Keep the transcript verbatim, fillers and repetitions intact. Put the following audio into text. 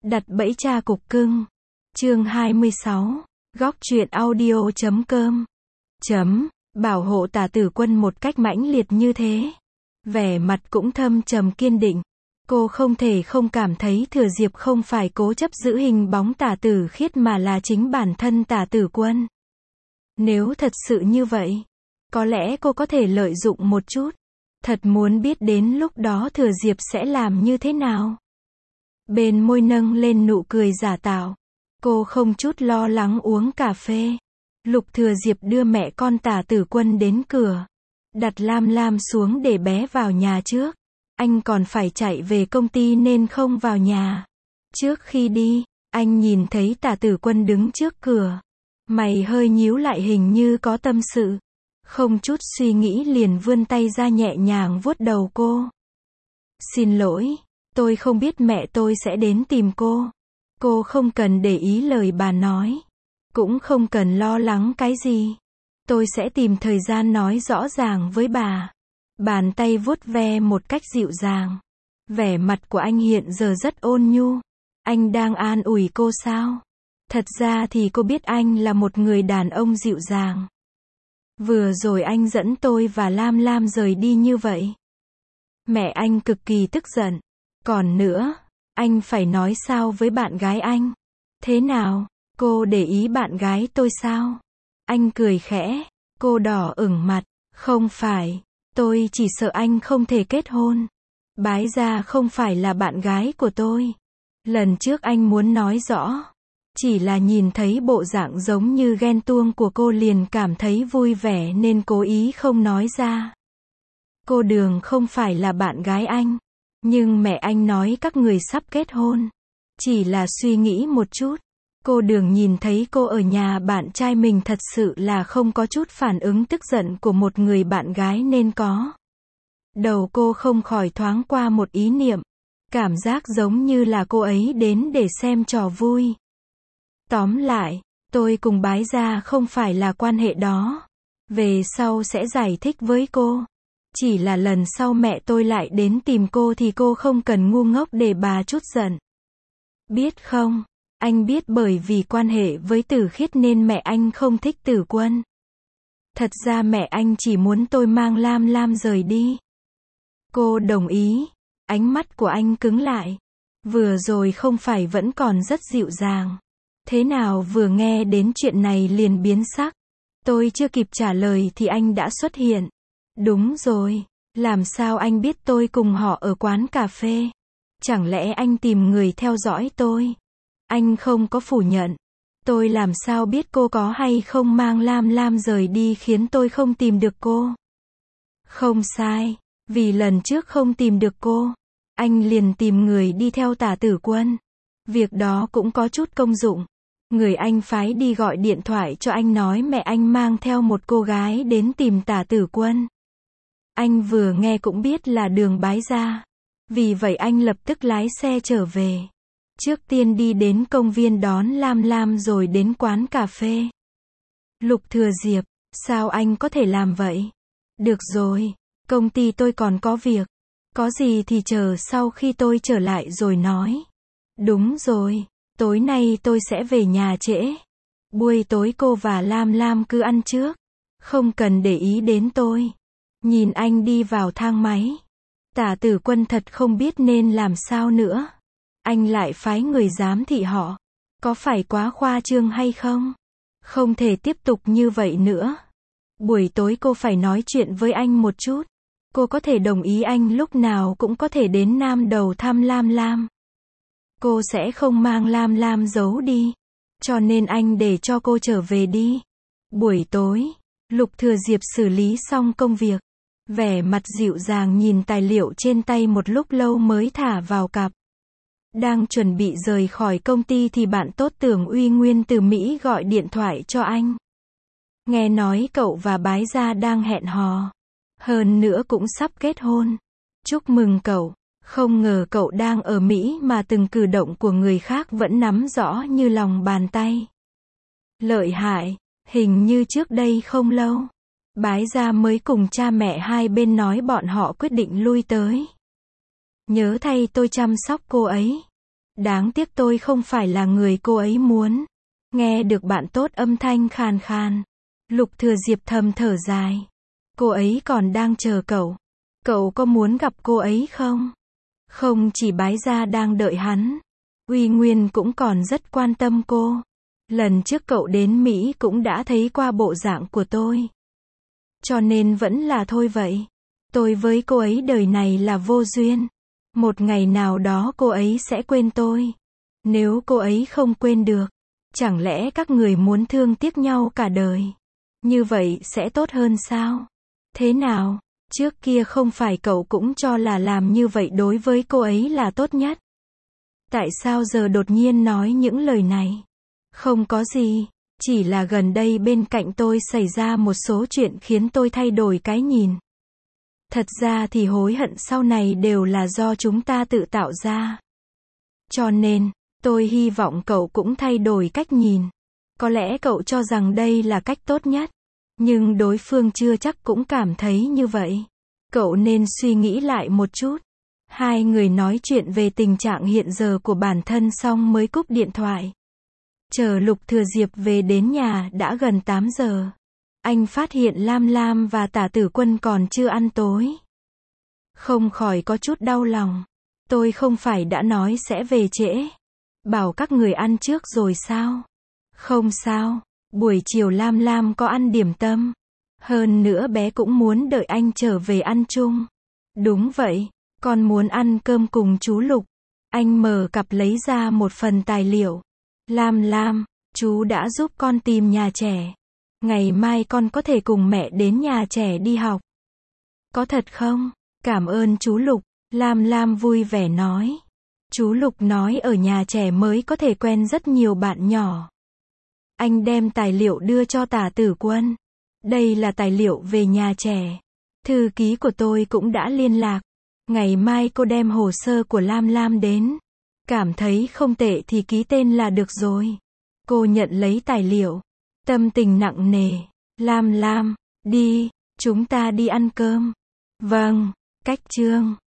Đặt bẫy cha cục cưng. Chương hai mươi sáu. Góc truyện audio chấm com. Chấm. Bảo hộ Tả Tử Quân một cách mãnh liệt như thế. Vẻ mặt cũng thâm trầm kiên định. Cô không thể không cảm thấy Thừa Diệp không phải cố chấp giữ hình bóng Tả Tử Khiết mà là chính bản thân Tả Tử Quân. Nếu thật sự như vậy, có lẽ cô có thể lợi dụng một chút. Thật muốn biết đến lúc đó Thừa Diệp sẽ làm như thế nào. Bên môi nâng lên nụ cười giả tạo. Cô không chút lo lắng uống cà phê. Lục Thừa Diệp đưa mẹ con Tả Tử Quân đến cửa. Đặt Lam Lam xuống để bé vào nhà trước. Anh còn phải chạy về công ty nên không vào nhà. Trước khi đi, anh nhìn thấy Tả Tử Quân đứng trước cửa. Mày hơi nhíu lại hình như có tâm sự. Không chút suy nghĩ liền vươn tay ra nhẹ nhàng vuốt đầu cô. Xin lỗi, tôi không biết mẹ tôi sẽ đến tìm cô. Cô không cần để ý lời bà nói. Cũng không cần lo lắng cái gì. Tôi sẽ tìm thời gian nói rõ ràng với bà. Bàn tay vuốt ve một cách dịu dàng. Vẻ mặt của anh hiện giờ rất ôn nhu. Anh đang an ủi cô sao? Thật ra thì cô biết anh là một người đàn ông dịu dàng. Vừa rồi anh dẫn tôi và Lam Lam rời đi như vậy. Mẹ anh cực kỳ tức giận. Còn nữa, anh phải nói sao với bạn gái anh? Thế nào, cô để ý bạn gái tôi sao? Anh cười khẽ, cô đỏ ửng mặt. Không phải, tôi chỉ sợ anh không thể kết hôn. Bái Gia không phải là bạn gái của tôi. Lần trước anh muốn nói rõ. Chỉ là nhìn thấy bộ dạng giống như ghen tuông của cô liền cảm thấy vui vẻ nên cố ý không nói ra. Cô Đường không phải là bạn gái anh. Nhưng mẹ anh nói các người sắp kết hôn. Chỉ là suy nghĩ một chút. Cô Đường nhìn thấy cô ở nhà bạn trai mình thật sự là không có chút phản ứng tức giận của một người bạn gái nên có. Đầu cô không khỏi thoáng qua một ý niệm. Cảm giác giống như là cô ấy đến để xem trò vui. Tóm lại, tôi cùng Bái Gia không phải là quan hệ đó. Về sau sẽ giải thích với cô. Chỉ là lần sau mẹ tôi lại đến tìm cô thì cô không cần ngu ngốc để bà chút giận. Biết không, anh biết bởi vì quan hệ với Tử Khiết nên mẹ anh không thích Tử Quân. Thật ra mẹ anh chỉ muốn tôi mang Lam Lam rời đi. Cô đồng ý. Ánh mắt của anh cứng lại. Vừa rồi không phải vẫn còn rất dịu dàng. Thế nào vừa nghe đến chuyện này liền biến sắc. Tôi chưa kịp trả lời thì anh đã xuất hiện. Đúng rồi, làm sao anh biết tôi cùng họ ở quán cà phê? Chẳng lẽ anh tìm người theo dõi tôi? Anh không có phủ nhận. Tôi làm sao biết cô có hay không mang Lam Lam rời đi khiến tôi không tìm được cô? Không sai, vì lần trước không tìm được cô, anh liền tìm người đi theo Tả Tử Quân. Việc đó cũng có chút công dụng. Người anh phái đi gọi điện thoại cho anh nói mẹ anh mang theo một cô gái đến tìm Tả Tử Quân. Anh vừa nghe cũng biết là Đường Bái Gia. Vì vậy anh lập tức lái xe trở về. Trước tiên đi đến công viên đón Lam Lam rồi đến quán cà phê. Lục Thừa Diệp, sao anh có thể làm vậy? Được rồi, công ty tôi còn có việc. Có gì thì chờ sau khi tôi trở lại rồi nói. Đúng rồi, tối nay tôi sẽ về nhà trễ. Buổi tối cô và Lam Lam cứ ăn trước. Không cần để ý đến tôi. Nhìn anh đi vào thang máy. Tả Tử Quân thật không biết nên làm sao nữa. Anh lại phái người giám thị họ. Có phải quá khoa trương hay không? Không thể tiếp tục như vậy nữa. Buổi tối cô phải nói chuyện với anh một chút. Cô có thể đồng ý anh lúc nào cũng có thể đến Nam Đầu thăm Lam Lam. Cô sẽ không mang Lam Lam giấu đi. Cho nên anh để cho cô trở về đi. Buổi tối, Lục Thừa Diệp xử lý xong công việc. Vẻ mặt dịu dàng nhìn tài liệu trên tay một lúc lâu mới thả vào cặp. Đang chuẩn bị rời khỏi công ty thì bạn tốt Tưởng Uy Nguyên từ Mỹ gọi điện thoại cho anh. Nghe nói cậu và Bái Gia đang hẹn hò. Hơn nữa cũng sắp kết hôn. Chúc mừng cậu. Không ngờ cậu đang ở Mỹ mà từng cử động của người khác vẫn nắm rõ như lòng bàn tay. Lợi hại. Hình như trước đây không lâu, Bái Gia mới cùng cha mẹ hai bên nói bọn họ quyết định lui tới. Nhớ thay tôi chăm sóc cô ấy. Đáng tiếc tôi không phải là người cô ấy muốn. Nghe được bạn tốt âm thanh khàn khàn. Lục Thừa Diệp thầm thở dài. Cô ấy còn đang chờ cậu. Cậu có muốn gặp cô ấy không? Không chỉ Bái Gia đang đợi hắn. Uy Nguyên cũng còn rất quan tâm cô. Lần trước cậu đến Mỹ cũng đã thấy qua bộ dạng của tôi. Cho nên vẫn là thôi vậy. Tôi với cô ấy đời này là vô duyên. Một ngày nào đó cô ấy sẽ quên tôi. Nếu cô ấy không quên được, chẳng lẽ các người muốn thương tiếc nhau cả đời? Như vậy sẽ tốt hơn sao? Thế nào? Trước kia không phải cậu cũng cho là làm như vậy đối với cô ấy là tốt nhất? Tại sao giờ đột nhiên nói những lời này? Không có gì, chỉ là gần đây bên cạnh tôi xảy ra một số chuyện khiến tôi thay đổi cái nhìn. Thật ra thì hối hận sau này đều là do chúng ta tự tạo ra. Cho nên, tôi hy vọng cậu cũng thay đổi cách nhìn. Có lẽ cậu cho rằng đây là cách tốt nhất. Nhưng đối phương chưa chắc cũng cảm thấy như vậy. Cậu nên suy nghĩ lại một chút. Hai người nói chuyện về tình trạng hiện giờ của bản thân xong mới cúp điện thoại. Chờ Lục Thừa Diệp về đến nhà đã gần tám giờ. Anh phát hiện Lam Lam và Tả Tử Quân còn chưa ăn tối. Không khỏi có chút đau lòng. Tôi không phải đã nói sẽ về trễ. Bảo các người ăn trước rồi sao? Không sao. Buổi chiều Lam Lam có ăn điểm tâm. Hơn nữa bé cũng muốn đợi anh trở về ăn chung. Đúng vậy. Con muốn ăn cơm cùng chú Lục. Anh mở cặp lấy ra một phần tài liệu. Lam Lam, chú đã giúp con tìm nhà trẻ. Ngày mai con có thể cùng mẹ đến nhà trẻ đi học. Có thật không? Cảm ơn chú Lục. Lam Lam vui vẻ nói. Chú Lục nói ở nhà trẻ mới có thể quen rất nhiều bạn nhỏ. Anh đem tài liệu đưa cho Tả Tử Quân. Đây là tài liệu về nhà trẻ. Thư ký của tôi cũng đã liên lạc. Ngày mai cô đem hồ sơ của Lam Lam đến. Cảm thấy không tệ thì ký tên là được rồi. Cô nhận lấy tài liệu. Tâm tình nặng nề. Lam Lam, đi, chúng ta đi ăn cơm. Vâng, cách chương.